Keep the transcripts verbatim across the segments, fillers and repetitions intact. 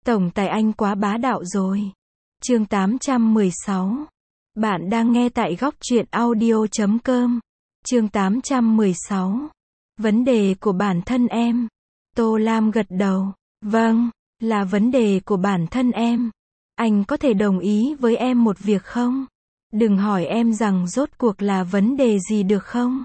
Tổng tài anh quá bá đạo rồi. Chương tám trăm mười sáu. Bạn đang nghe tại góc truyện audio chấm com. Chương tám trăm mười sáu. Vấn đề của bản thân em. Tô Lam gật đầu. Vâng, là vấn đề của bản thân em. Anh có thể đồng ý với em một việc không? Đừng hỏi em rằng rốt cuộc là vấn đề gì được không?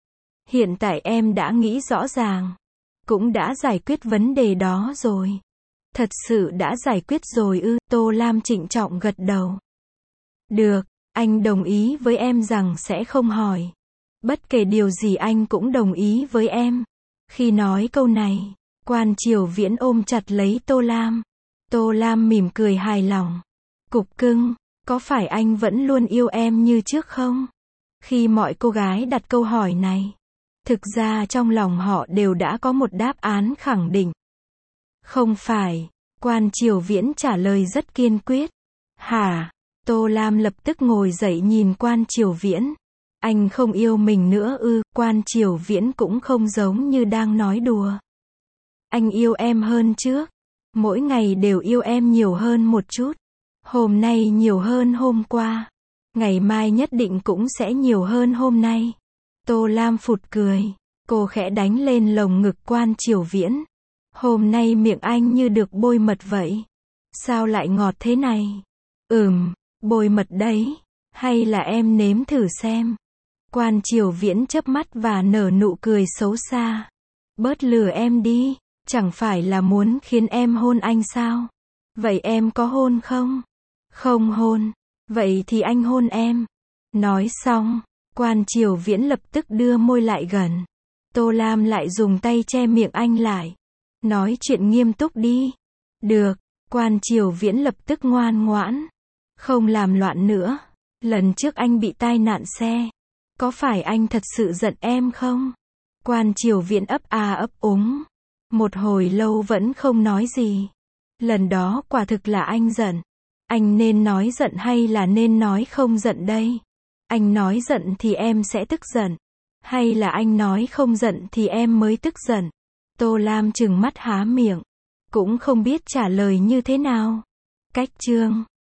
Hiện tại em đã nghĩ rõ ràng. Cũng đã giải quyết vấn đề đó rồi. Thật sự đã giải quyết rồi ư? Tô Lam trịnh trọng gật đầu. Được, anh đồng ý với em rằng sẽ không hỏi. Bất kể điều gì anh cũng đồng ý với em. Khi nói câu này, Quan Triều Viễn ôm chặt lấy Tô Lam. Tô Lam mỉm cười hài lòng. Cục cưng, có phải anh vẫn luôn yêu em như trước không? Khi mọi cô gái đặt câu hỏi này, thực ra trong lòng họ đều đã có một đáp án khẳng định. Không phải, Quan Triều Viễn trả lời rất kiên quyết. Hả? Tô Lam lập tức ngồi dậy nhìn Quan Triều Viễn. Anh không yêu mình nữa ư? Quan Triều Viễn cũng không giống như đang nói đùa. Anh yêu em hơn trước. Mỗi ngày đều yêu em nhiều hơn một chút. Hôm nay nhiều hơn hôm qua. Ngày mai nhất định cũng sẽ nhiều hơn hôm nay. Tô Lam phụt cười. Cô khẽ đánh lên lồng ngực Quan Triều Viễn. Hôm nay miệng anh như được bôi mật vậy. Sao lại ngọt thế này? Ừm, bôi mật đấy. Hay là em nếm thử xem. Quan Triều Viễn chớp mắt và nở nụ cười xấu xa. Bớt lừa em đi. Chẳng phải là muốn khiến em hôn anh sao? Vậy em có hôn không? Không hôn. Vậy thì anh hôn em. Nói xong, Quan Triều Viễn lập tức đưa môi lại gần. Tô Lam lại dùng tay che miệng anh lại. Nói chuyện nghiêm túc đi. Được, Quan Triều Viễn lập tức ngoan ngoãn. Không làm loạn nữa. Lần trước anh bị tai nạn xe. Có phải anh thật sự giận em không? Quan Triều Viễn ấp a ấp úng. Một hồi lâu vẫn không nói gì. Lần đó quả thực là anh giận. Anh nên nói giận hay là nên nói không giận đây? Anh nói giận thì em sẽ tức giận. Hay là anh nói không giận thì em mới tức giận? Tô Lam trừng mắt há miệng. Cũng không biết trả lời như thế nào. Cách chương